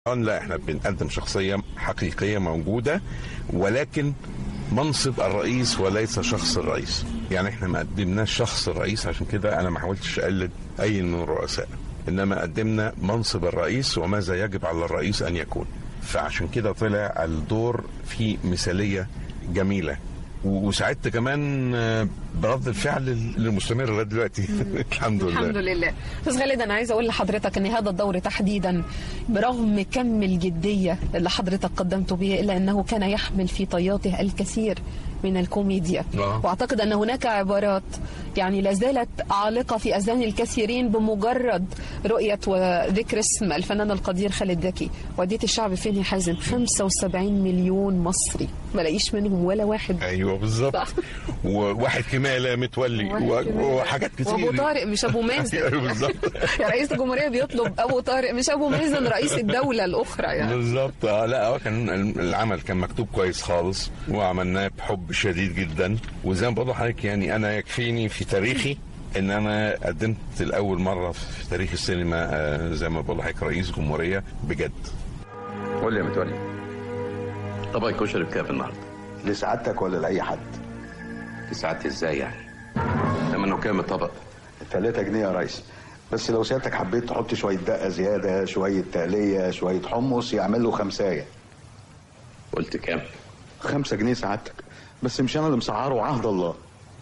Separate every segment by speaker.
Speaker 1: لا، احنا بنقدم شخصية حقيقية موجودة، ولكن منصب الرئيس وليس شخص الرئيس. يعني احنا ما قدمناش شخص الرئيس، عشان كده انا ما حاولتش اقلد اي من الرؤساء، انما قدمنا منصب الرئيس وماذا يجب على الرئيس ان يكون. فعشان كده طلع الدور فيه مثالية جميلة، وساعدت كمان برد الفعل المستمر لغايه دلوقتي. الحمد لله.
Speaker 2: الحمد لله. استاذ خالد، انا عايزه اقول لحضرتك ان هذا الدور تحديدا برغم كم الجديه اللي حضرتك قدمته به، الا انه كان يحمل في طياته الكثير من الكوميديا. واعتقد ان هناك عبارات يعني لا زالت عالقه في اذهان الكثيرين بمجرد رؤيه وذكر اسم الفنان القدير خالد زكي. ودية الشعب فين يا حازم؟ 75 مليون مصري، ما لاقيش منهم ولا واحد.
Speaker 1: ايوه بالظبط. وواحد كمالة متولي وحاجات كتير،
Speaker 2: وابو طارق مش ابو مازن.
Speaker 1: ايوه بالظبط.
Speaker 2: يعني رئيس الجمهوريه بيطلب ابو طارق مش ابو مازن رئيس الدوله الاخرى يعني.
Speaker 1: بالظبط. لا هو كان العمل كان مكتوب كويس خالص، وعملناه بحب شديد جدا. وزي ما بقول لحضرتك يعني انا يكفيني في تاريخي ان انا قدمت لاول مره في تاريخ السينما زي ما بقول لحضرتك رئيس جمهوريه بجد.
Speaker 3: قول لي يا متولي، طبق الكشري بكام النهارده؟
Speaker 4: لسعادتك ولا لاي حد؟
Speaker 3: لسعادتي ازاي يعني؟ ثمنه كام الطبق؟
Speaker 4: 3 جنيه يا ريس، بس لو سيادتك حبيت تحط شويه دقه زياده، شويه تقليه، شويه حمص، يعمل له 5.
Speaker 3: قلت كام؟
Speaker 4: 5 جنيه سعادتك، بس مش انا اللي مسعره، عهد الله.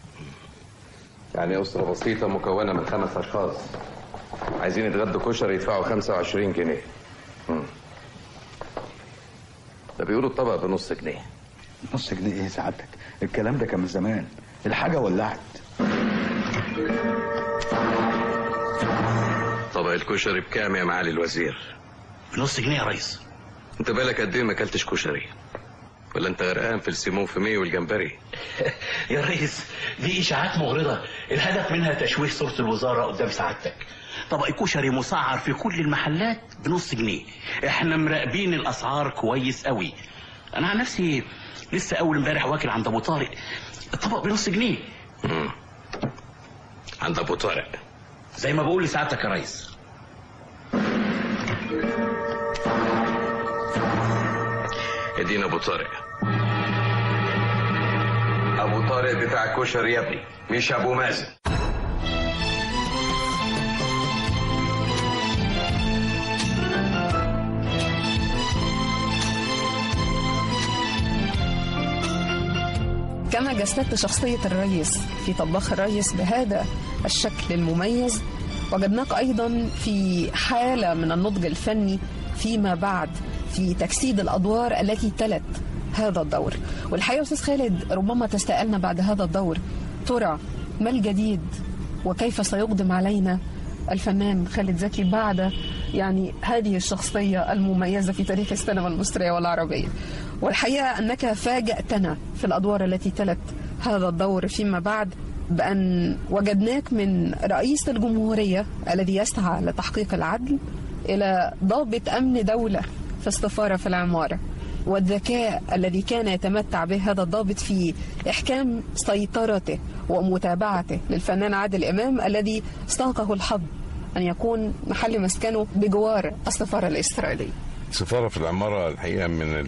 Speaker 3: يعني أسرة بسيطة مكونة من 5 أشخاص عايزين يتغدوا كشري يدفعوا 25 جنيه. ده بيقولوا الطبق بنص جنيه.
Speaker 4: نص جنيه ايه سعادتك؟ الكلام ده كان من زمان، الحاجة ولعت.
Speaker 3: طبق الكشري بكام يا معالي الوزير؟
Speaker 5: بنص جنيه يا ريس.
Speaker 3: انت بالك قد ايه ما اكلتش كشري؟ ولا انت غرقان في السيمون فيمي والجمبري؟
Speaker 5: يا ريس دي اشاعات مغرضه، الهدف منها تشويه صوره الوزاره قدام سعادتك. طبق الكشري مسعر في كل المحلات بنص جنيه، احنا مراقبين الاسعار كويس قوي. انا عن نفسي لسه اول امبارح واكل عند ابو طارق الطبق بنص جنيه.
Speaker 3: عند ابو طارق
Speaker 5: زي ما بقول لسعادتك يا ريس.
Speaker 3: ادينا ابو طارق. ابو طارق بتاع الكشري يا ابني، مش ابو مازن.
Speaker 2: كما جسدت شخصية الريس في طباخ الريس بهذا الشكل المميز، وجدناك أيضا في حالة من النضج الفني فيما بعد في تجسيد الأدوار التي تلت هذا الدور. والحقيقة أستاذ خالد ربما تستألنا بعد هذا الدور، ترى ما الجديد وكيف سيقدم علينا الفنان خالد زكي بعد يعني هذه الشخصية المميزة في تاريخ السينما المصرية والعربية. والحقيقة أنك فاجأتنا في الأدوار التي تلت هذا الدور فيما بعد بأن وجدناك من رئيس الجمهورية الذي يسعى لتحقيق العدل إلى ضابط أمن دولة في السفارة في العمارة، والذكاء الذي كان يتمتع به هذا الضابط في إحكام سيطرته ومتابعته للفنان عادل إمام الذي استاقه الحظ أن يكون محل مسكنه بجوار السفارة الإسرائيلية.
Speaker 1: السفارة في العمارة الحقيقة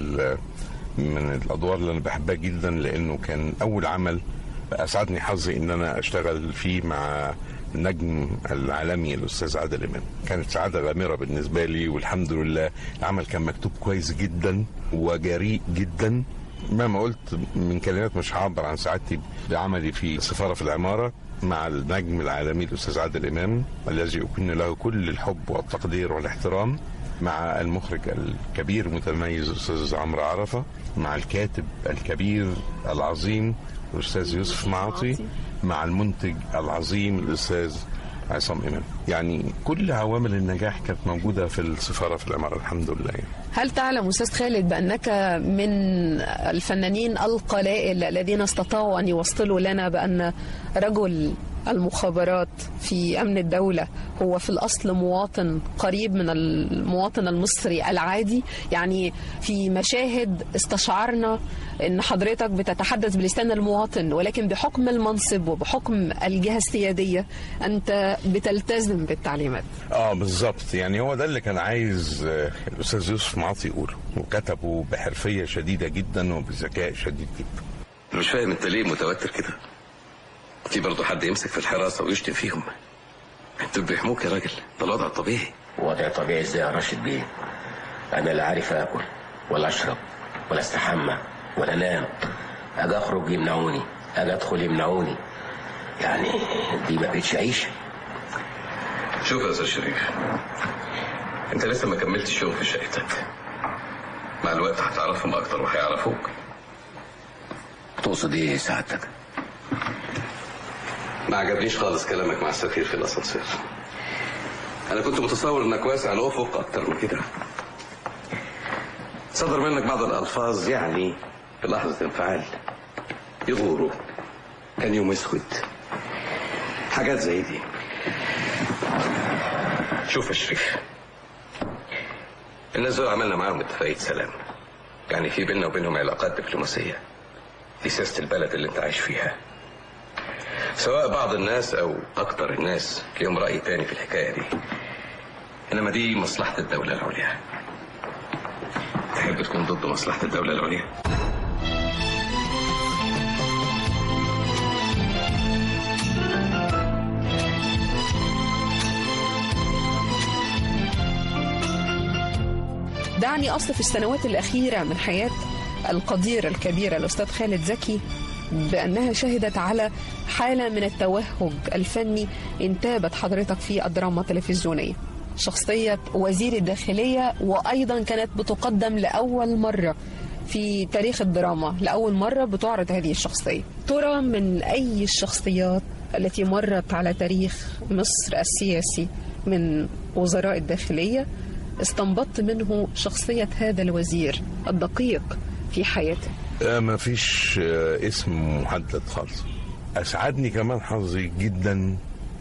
Speaker 1: من الأدوار اللي أنا بحبها جدا، لأنه كان أول عمل أسعدني حظي إن أنا أشتغل فيه مع النجم العالمي الأستاذ عادل إمام. كانت سعادة غامرة بالنسبة لي، والحمد لله العمل كان مكتوب كويس جدا وجريء جدا. مهما قلت من كلمات مش هعبر عن سعادتي بعملي في السفارة في العمارة مع النجم العالمي الأستاذ عادل إمام الذي أكن له كل الحب والتقدير والاحترام، مع المخرج الكبير متميز الأستاذ عمرو عرفة، مع الكاتب الكبير العظيم الأستاذ يوسف معاطي، مع المنتج العظيم الأستاذ عصام إمام. يعني كل عوامل النجاح كانت موجودة في السفارة في العمارة الحمد لله.
Speaker 2: هل تعلم أستاذ خالد بأنك من الفنانين القلائل الذين استطاعوا أن يوصلوا لنا بأن رجل المخابرات في أمن الدولة هو في الأصل مواطن قريب من المواطن المصري العادي؟ يعني في مشاهد استشعرنا أن حضرتك بتتحدث بلسان المواطن، ولكن بحكم المنصب وبحكم الجهة السيادية أنت بتلتزم بالتعليمات.
Speaker 1: بالظبط، يعني هو ده اللي كان عايز الأستاذ يوسف معاطي يقوله، وكتبه بحرفية شديدة جدا وبذكاء شديد جدا.
Speaker 3: مش فاهم انت ليه متوتر كده؟ في برضه حد يمسك في الحراسة ويشتم فيهم؟ انتوا بيحموك يا راجل، ده الوضع الطبيعي.
Speaker 6: وضع طبيعي ازاي يا راشد بيه؟ انا لا عارف اكل ولا اشرب ولا استحمى ولا انام، اجي اخرج يمنعوني، اجي ادخل يمنعوني، يعني دي ما بقتش عيشه.
Speaker 3: شوف يا استاذ شريف، انت لسه ما كملتش يوم في شقتك، مع الوقت هتعرفهم اكتر وهيعرفوك.
Speaker 6: تقصد ايه سعادتك؟
Speaker 3: ما عجبنيش خالص كلامك مع السفير في الاسانسير. انا كنت متصور انك واسع الافق اكتر من كده. صدر منك بعض الالفاظ يعني في لحظه انفعال يغوروا. كان يوم اسود، حاجات زي دي. شوف يا شريف، الناس دول عملنا معاهم اتفاقيه سلام، يعني في بيننا وبينهم علاقات دبلوماسيه. دي سياسه البلد اللي انت عايش فيها. سواء بعض الناس او اكتر الناس ليهم راي تاني في الحكايه دي، انما دي مصلحه الدوله العليا. تحب تكون ضد مصلحه الدوله العليا؟
Speaker 2: دعني أصف السنوات الأخيرة من حياة القدير الكبير الأستاذ خالد زكي بأنها شهدت على حالة من التوهج الفني انتابت حضرتك في الدراما التلفزيونية. شخصية وزير الداخلية، وأيضا كانت بتقدم لأول مرة في تاريخ الدراما، لأول مرة بتعرض هذه الشخصية. ترى من أي الشخصيات التي مرت على تاريخ مصر السياسي من وزراء الداخلية استنبطت منه شخصية هذا الوزير الدقيق في حياته؟
Speaker 1: ما فيش اسم محدد خالص. أسعدني كمان حظي جدا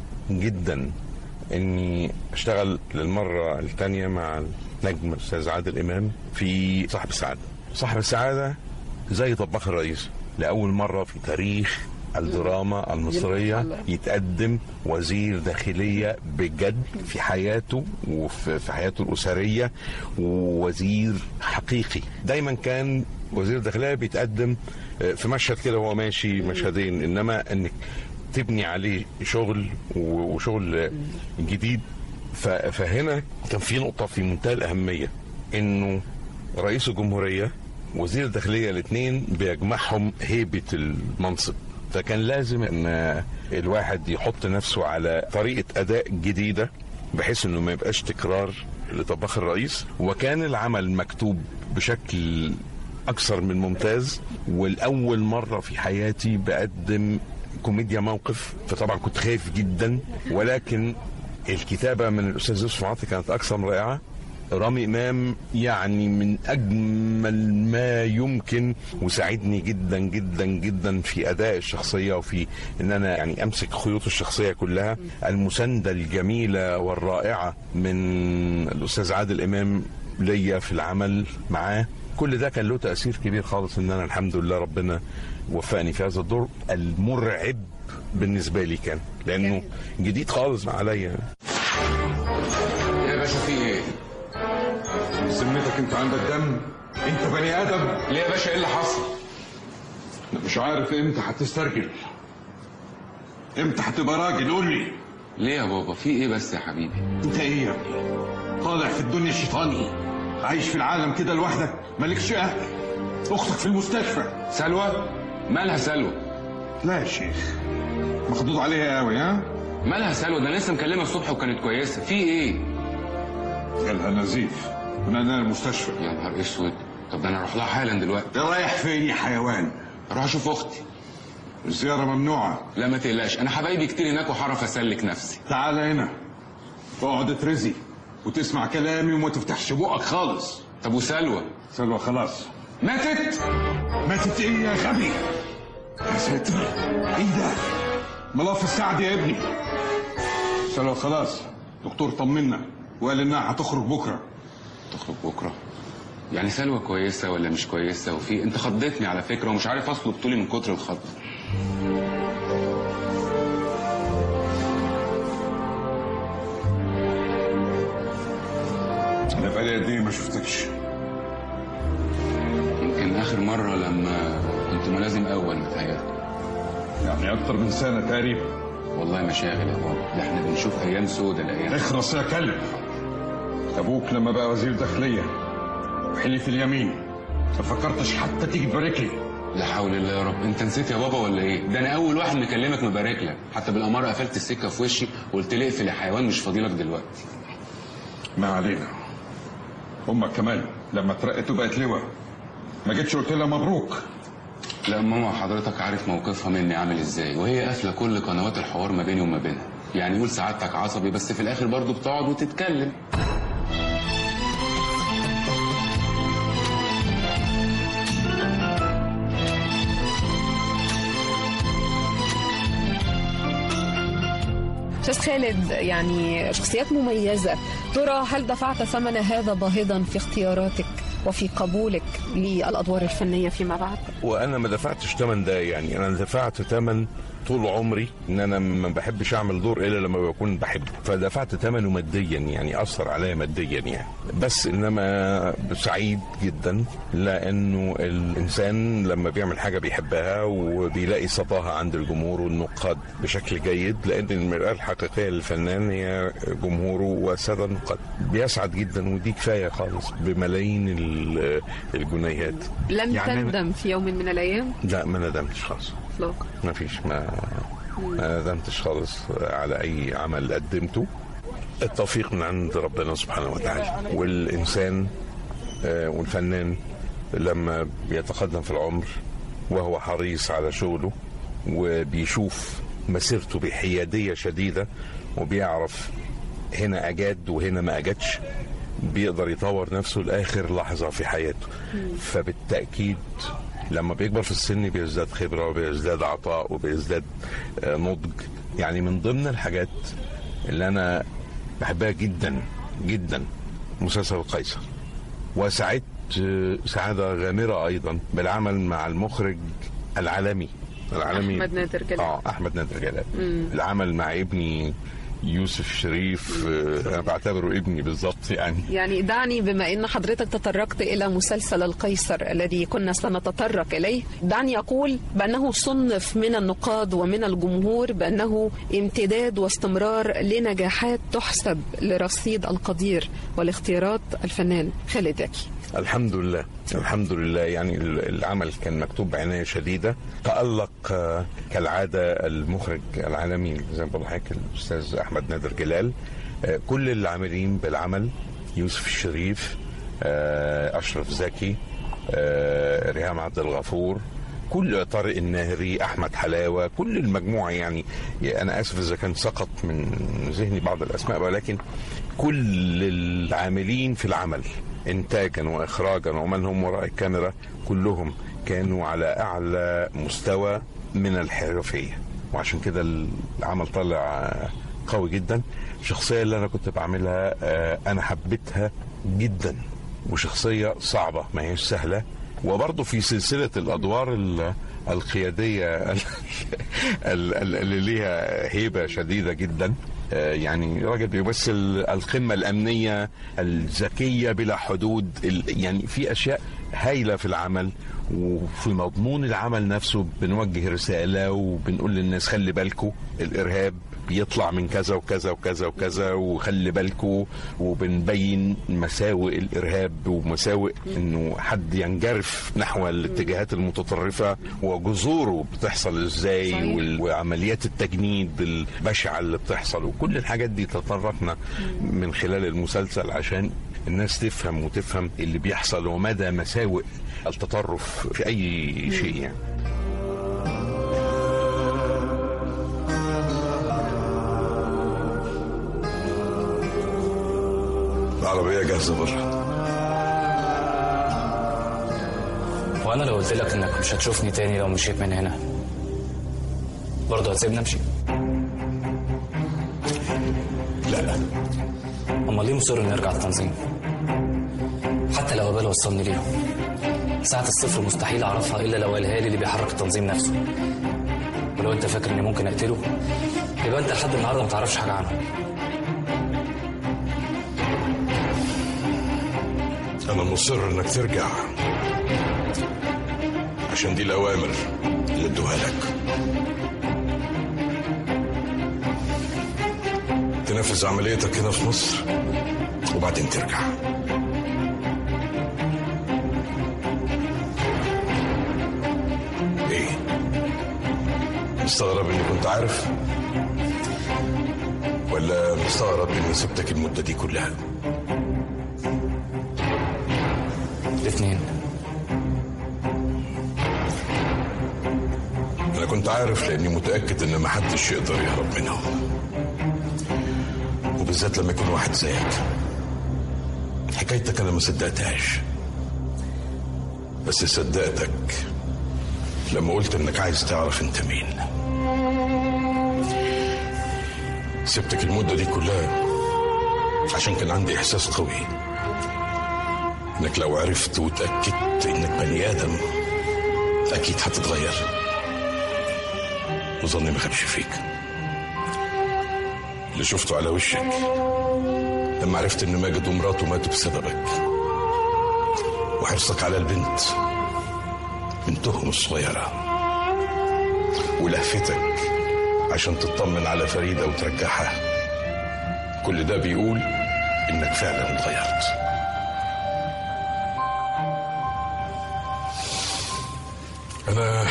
Speaker 1: جدا اني اشتغل للمرة الثانية مع النجم الأستاذ عادل إمام في صاحب السعادة. صاحب السعادة زي طباخ الرئيس، لأول مرة في تاريخ الدراما المصرية يتقدم وزير داخلية بجد في حياته وفي حياته الأسرية، ووزير حقيقي. دايما كان وزير داخلية بيتقدم في مشهد كده وهو ماشي، مشهدين، إنما أنك تبني عليه شغل وشغل جديد. فهنا كان في نقطة في منتهى الأهمية، إنه رئيس الجمهورية وزير الداخلية الاثنين بيجمعهم هيبة المنصب، فكان لازم ان الواحد يحط نفسه على طريقة اداء جديدة بحيث انه ما يبقاش تكرار لطباخ الرئيس. وكان العمل مكتوب بشكل اكثر من ممتاز، والاول مرة في حياتي بقدم كوميديا موقف، فطبعا كنت خايف جدا، ولكن الكتابة من الاستاذ يوسف معاطي كانت اكثر من رائعة. رامي إمام يعني من أجمل ما يمكن، وساعدني جدا جدا جدا في أداء الشخصية وفي أن أنا يعني أمسك خيوط الشخصية كلها. المساندة الجميلة والرائعة من الأستاذ عادل إمام ليا في العمل معاه، كل ده كان له تأثير كبير خالص. أن أنا الحمد لله ربنا وفقني في هذا الدور المرعب بالنسبة لي، كان لأنه جديد خالص عليا.
Speaker 7: يا باشا في إيه؟ سميتك انت عندك دم؟ انت بني ادم؟ ليه يا باشا؟ ايه اللي حصل؟ انا مش عارف امتى هتسترجل، امتى هتبقى راجل؟ قول لي.
Speaker 8: ليه يا بابا؟ في ايه بس يا حبيبي؟
Speaker 7: انت ايه يا ابني؟ طالع في الدنيا شيطاني، عايش في العالم كده لوحدك، مالكش اهل، اختك في المستشفى.
Speaker 8: سلوى؟ مالها سلوى؟
Speaker 7: لا يا شيخ، مخضوض عليها قوي. ها؟
Speaker 8: مالها سلوى؟ ده انا لسه مكلمها الصبح وكانت كويسه. في ايه؟
Speaker 7: جالها نزيف ونقلنا المستشفى.
Speaker 8: يا نهار اسود. طب ده انا اروح لها حالا دلوقتي.
Speaker 7: ده رايح فين يا حيوان؟
Speaker 8: اروح اشوف اختي.
Speaker 7: الزياره ممنوعه.
Speaker 8: لا ما تقلقش، انا حبايبي كتير هناك وهعرف اسلك نفسي.
Speaker 7: تعال هنا، اقعد اترزي وتسمع كلامي وما تفتحش بقك خالص.
Speaker 8: طب وسلوى؟
Speaker 7: سلوى خلاص
Speaker 8: ماتت.
Speaker 7: ماتت ايه يا غبي؟ يا ساتر، ايه ده؟ ملف السعد يا ابني. سلوى خلاص، دكتور طمنا وقال انها هتخرج بكره.
Speaker 8: تخرج بكره؟ يعني سلوى كويسه ولا مش كويسه؟ وفي انت خضتني على فكره ومش عارف اصلب طولي من كتر الخض.
Speaker 7: انا بقالي قد ايه ما شفتكش؟
Speaker 8: يمكن اخر مره لما كنت ملازم اول متهيألي.
Speaker 7: يعني اكتر من سنه تقريبا.
Speaker 8: والله مشاغل يا بابا، ده احنا بنشوف ايام سودة الايام.
Speaker 7: اخرس يا كلب. ابوك لما بقى وزير داخليه وحلف اليمين ما فكرتش حتى تيجي تبارك لي.
Speaker 8: لا حول الله يا رب، انت نسيت يا بابا ولا ايه؟ ده انا اول واحد مكلمك مبارك لك، حتى بالاماره قفلت السكه في وشي وقلت لي اقفل يا حيوان مش فاضيلك دلوقتي.
Speaker 7: ما علينا. امك كمان لما اترقت وبقت لواء ما جيتش قلت لها مبروك؟
Speaker 8: لا ماما حضرتك عارف موقفها مني عامل ازاي، وهي قافله كل قنوات الحوار ما بيني وما بينها. يعني قول سعادتك عصبي بس في الاخر برضو بتقعد وتتكلم.
Speaker 2: أستاذ خالد، يعني شخصيات مميزة، ترى هل دفعت ثمن هذا باهظا في اختياراتك وفي قبولك للأدوار الفنية فيما بعد؟
Speaker 1: وانا ما دفعتش ثمن ده، يعني انا دفعت ثمن طول عمري ان انا ما بحبش اعمل دور الا لما بكون بحبه، فدفعت ثمنه ماديا، يعني اثر عليا ماديا يعني. بس انما سعيد جدا لانه الانسان لما بيعمل حاجه بيحبها وبيلاقي صداها عند الجمهور والنقاد بشكل جيد، لان المرآة الحقيقيه للفنان هي جمهوره والساده النقاد. بيسعد جدا ودي كفايه خالص بملايين الجنيهات.
Speaker 2: لم يعني تندم في يوم من الايام؟
Speaker 1: لا ما ندمتش خالص
Speaker 2: اطلاقا.
Speaker 1: ما فيش، ما ندمتش خالص على اي عمل قدمته. التوفيق من عند ربنا سبحانه وتعالى، والانسان والفنان لما بيتقدم في العمر وهو حريص على شغله وبيشوف مسيرته بحيادية شديدة وبيعرف هنا أجاد وهنا ما أجدش، بيقدر يطور نفسه لآخر لحظة في حياته. فبالتأكيد لما بيكبر في السن بيزداد خبرة وبيزداد عطاء وبيزداد نضج. يعني من ضمن الحاجات اللي أنا بحبها جدا جدا مسلسل القيصر، وسعدت سعادة غامرة أيضا بالعمل مع المخرج العالمي
Speaker 2: أحمد نادر جلال.
Speaker 1: أحمد نادر جلال. العمل مع ابني يوسف شريف، أنا بعتبره ابني بالضبط يعني
Speaker 2: دعني بما أن حضرتك تطرقت إلى مسلسل القيصر الذي كنا سنتطرق إليه، دعني أقول بأنه صنف من النقاد ومن الجمهور بأنه امتداد واستمرار لنجاحات تحسب لرصيد القدير والاختيارات الفنان خالد زكي.
Speaker 1: الحمد لله الحمد لله. يعني العمل كان مكتوب بعناية شديدة. تألق كالعادة المخرج العالمي زي ما بقول لحضرتك الأستاذ أحمد نادر جلال، كل العاملين بالعمل، يوسف الشريف، أشرف زكي، ريهام عبد الغفور، كل طارق الناهري، أحمد حلاوة، كل المجموعة. يعني أنا آسف إذا كان سقط من ذهني بعض الأسماء، ولكن كل العاملين في العمل إنتاجا وإخراجا ومن هم وراء الكاميرا كلهم كانوا على أعلى مستوى من الحرفية، وعشان كده العمل طلع قوي جدا. الشخصية اللي أنا كنت بعملها أنا حبيتها جدا، وشخصية صعبة ما هيش سهلة، وبرضه في سلسلة الأدوار القيادية اللي ليها هيبة شديدة جدا. يعني راجل بيمثل القمة الأمنية الذكية بلا حدود. يعني في أشياء هايلة في العمل، وفي مضمون العمل نفسه بنوجه رسالة وبنقول للناس خلي بالكوا الإرهاب بيطلع من كذا وكذا وكذا وكذا وخلي بالكوا، وبنبين مساوئ الإرهاب ومساوئ إنه حد ينجرف نحو الاتجاهات المتطرفة وجذوره بتحصل إزاي، وعمليات التجنيد البشعة اللي بتحصل، وكل الحاجات دي تطرقنا من خلال المسلسل عشان الناس تفهم وتفهم اللي بيحصل ومدى مساوئ التطرف في أي شيء يعني.
Speaker 7: العربية جاهزة بره.
Speaker 9: وانا لو قلت لك انك مش هتشوفني تاني لو مشيت من هنا برضه هتسيبني امشي؟ الفرقة. أما ليه مصر إني أرجع التنظيم؟ حتى لو قبل وصلني ليهم، ساعة الصفر مستحيل أعرفها إلا لو قالها لي اللي بيحرك التنظيم نفسه. ولو أنت فاكر إني ممكن أقتله، يبقى أنت لحد النهاردة ما تعرفش حاجة عنه.
Speaker 10: أنا مصر إنك ترجع، عشان دي الأوامر اللي ادوها لك. تنفذ عمليتك هنا في مصر وبعدين ترجع. ايه مستغرب اني كنت عارف، ولا مستغرب اني سبتك المدة دي كلها؟
Speaker 9: الاثنين.
Speaker 10: انا كنت عارف لاني متأكد ان محدش يقدر يهرب منهم، وبالذات لما يكون واحد زيك. حكايتك انا ما صدقتهاش، بس صدقتك لما قلت انك عايز تعرف انت مين. سبتك المدة دي كلها عشان كان عندي احساس قوي انك لو عرفت وتأكدت انك بني ادم اكيد هتتغير، وظني ما خابش فيك. اللي شفته على وشك لما عرفت ان ماجد ومراته ماتوا بسببك، وحرصك على البنت بنتهم الصغيرة، ولهفتك عشان تطمن على فريدة وترجعها، كل ده بيقول انك فعلا اتغيرت. انا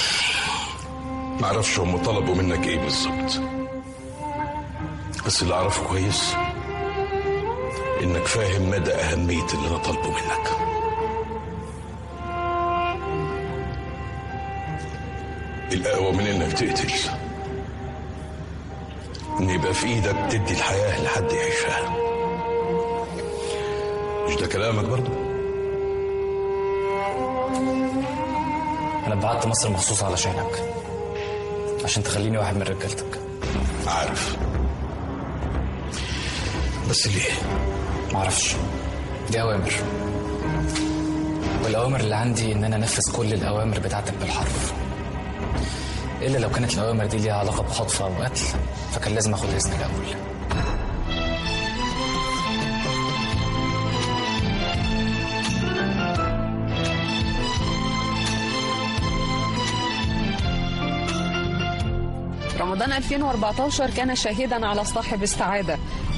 Speaker 10: معرفش هم طلبوا منك ايه بالظبط، بس اللي اعرفه كويس انك فاهم مدى اهمية اللي انا طالبه منك. الاقوى من انك تقتل ان يبقى في ايدك تدي الحياة لحد يعيشها. مش ده كلامك برضو؟
Speaker 9: أنا بعت مصر مخصوص علشانك، عشان تخليني واحد من رجالتك.
Speaker 10: عارف، بس ليه؟
Speaker 9: معرفش، دي أوامر، والأوامر اللي عندي إن أنا أنفذ كل الأوامر بتاعتك بالحرف، إلا لو كانت الأوامر دي ليها علاقة بخطف أو قتل، فكان لازم أخد إذن الأول.
Speaker 2: رمضان 2014 كان شاهدا على صاحب السعادة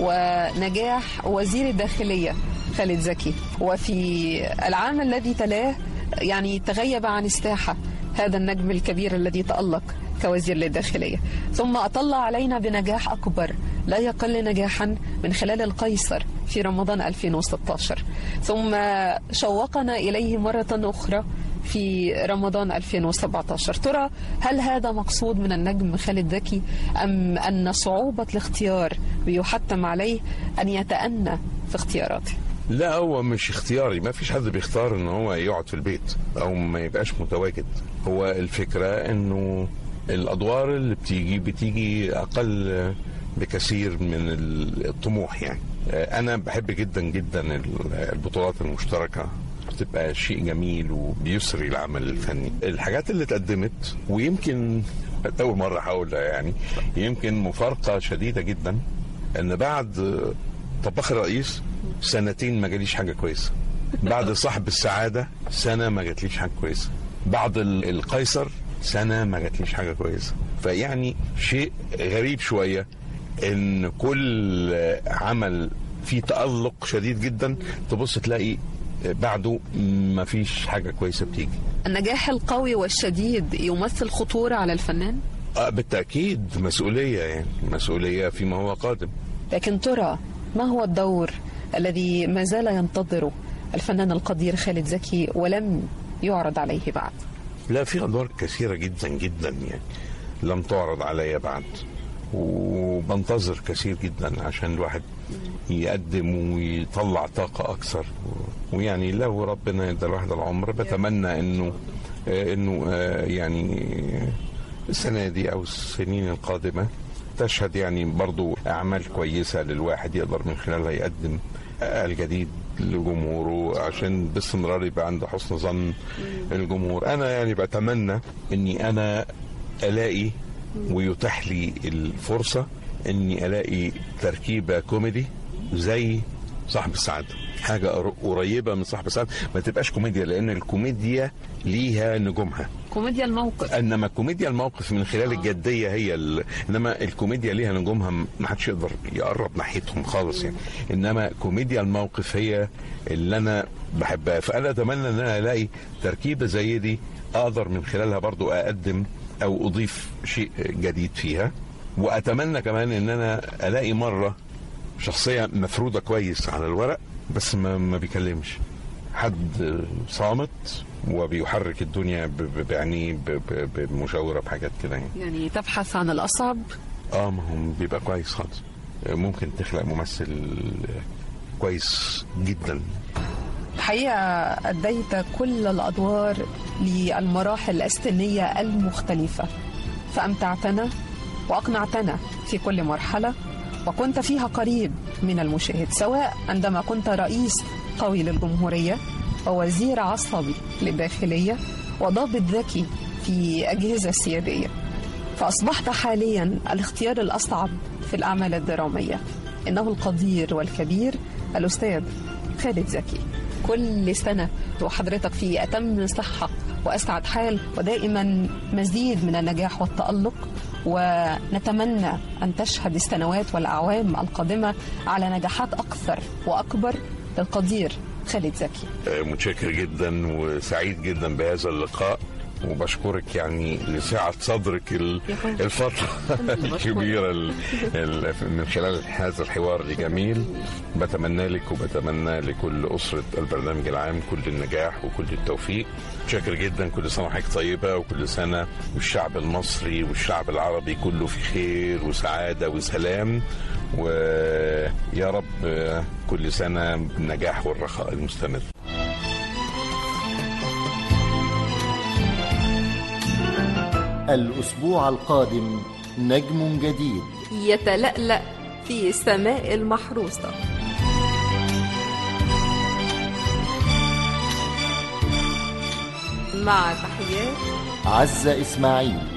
Speaker 2: ونجاح وزير الداخلية خالد زكي، وفي العام الذي تلاه يعني تغيب عن الساحة هذا النجم الكبير الذي تألق كوزير للداخلية، ثم أطل علينا بنجاح أكبر لا يقل نجاحا من خلال القيصر في رمضان 2016، ثم شوقنا إليه مرة أخرى في رمضان 2017. ترى هل هذا مقصود من النجم خالد زكي، أم أن صعوبة الاختيار بيحتم عليه أن يتأنى في اختياراته؟
Speaker 1: لا، هو مش اختياري، ما فيش حد بيختار ان هو يقعد في البيت او ما يبقاش متواجد. هو الفكرة انه الادوار اللي بتيجي اقل بكثير من الطموح. يعني انا بحب جدا جدا البطولات المشتركة، بتبقى شيء جميل وبيسري العمل الفني. الحاجات اللي اتقدمت، ويمكن اول مرة هقولها، يعني يمكن مفارقة شديدة جدا ان بعد طباخ الرئيس سنتين ما جاليش حاجة كويسة، بعد صاحب السعادة سنة ما جاتليش حاجة كويسة، بعد القيصر سنة ما جاتليش حاجة كويسة. فيعني شيء غريب شوية ان كل عمل فيه تألق شديد جدا تبص تلاقي بعده ما فيش حاجة كويسة بتيجي.
Speaker 2: النجاح القوي والشديد يمثل خطورة على الفنان؟
Speaker 1: بالتأكيد مسؤولية، يعني مسؤولية فيما هو قادم.
Speaker 2: لكن ترى ما هو الدور الذي ما زال ينتظره الفنان القدير خالد زكي ولم يعرض عليه بعد؟
Speaker 1: لا، في أدوار كثيرة جدا جدا يعني لم تعرض علي بعد، وبنتظر كثير جدا عشان الواحد يقدم ويطلع طاقة أكثر. ويعني لو ربنا يدى الواحد العمر بتمنى إنه يعني السنة دي أو السنين القادمة تشهد يعني برضو أعمال كويسة للواحد يقدر من خلالها يقدم الجديد لجمهوره عشان باستمرار يبقى عنده حسن ظن الجمهور. أنا يعني بتمنى أني أنا ألاقي ويتاح لي الفرصة أني ألاقي تركيبة كوميدي زي صاحب السعادة، حاجة قريبة من صاحب السعادة، ما تبقاش كوميديا لأن الكوميديا ليها نجومها،
Speaker 2: كوميديا الموقف،
Speaker 1: انما كوميديا الموقف من خلال الجديه هي انما الكوميديا ليها نجومها ما حدش يقدر يقرب ناحيتهم خالص يعني، انما كوميديا الموقف هي اللي انا بحبها. فانا اتمنى ان انا الاقي تركيبه زي دي اقدر من خلالها برضو اقدم او اضيف شيء جديد فيها. واتمنى كمان ان انا الاقي مره شخصيه مفروده كويس على الورق بس ما بيكلمش، حد صامت وبيحرك الدنيا بعينيه بمشاوره بحاجات كده
Speaker 2: يعني تبحث عن الاصعب.
Speaker 1: ما هم بيبقى كويس خالص، ممكن تخلق ممثل كويس جدا.
Speaker 2: الحقيقه اديت كل الادوار للمراحل السنيه المختلفه، فامتعتنا واقنعتنا في كل مرحله، وكنت فيها قريب من المشاهد، سواء عندما كنت رئيس قوي للجمهورية ووزير عصبي للداخلية وضابط ذكي في أجهزة سيادية. فأصبحت حاليا الاختيار الأصعب في الأعمال الدرامية، إنه القدير والكبير الأستاذ خالد زكي. كل سنة وحضرتك في أتم صحة وأسعد حال، ودائما مزيد من النجاح والتألق، ونتمنى أن تشهد السنوات والأعوام القادمة على نجاحات أكثر وأكبر للقدير خالد زكي.
Speaker 1: متشكر جدا وسعيد جدا بهذا اللقاء، وبشكرك يعني لسعة صدرك الفترة الكبيرة من خلال هذا الحوار الجميل. بتمنى لك وبتمنى لكل أسرة البرنامج العام كل النجاح وكل التوفيق. شاكر جدا، كل سنة وحضرتك طيبة، وكل سنة والشعب المصري والشعب العربي كله في خير وسعادة وسلام، ويا رب كل سنة بالنجاح والرخاء المستمر.
Speaker 11: الأسبوع القادم نجم جديد
Speaker 2: يتلألأ في السماء المحروسة. مع تحيات
Speaker 11: عزة إسماعيل.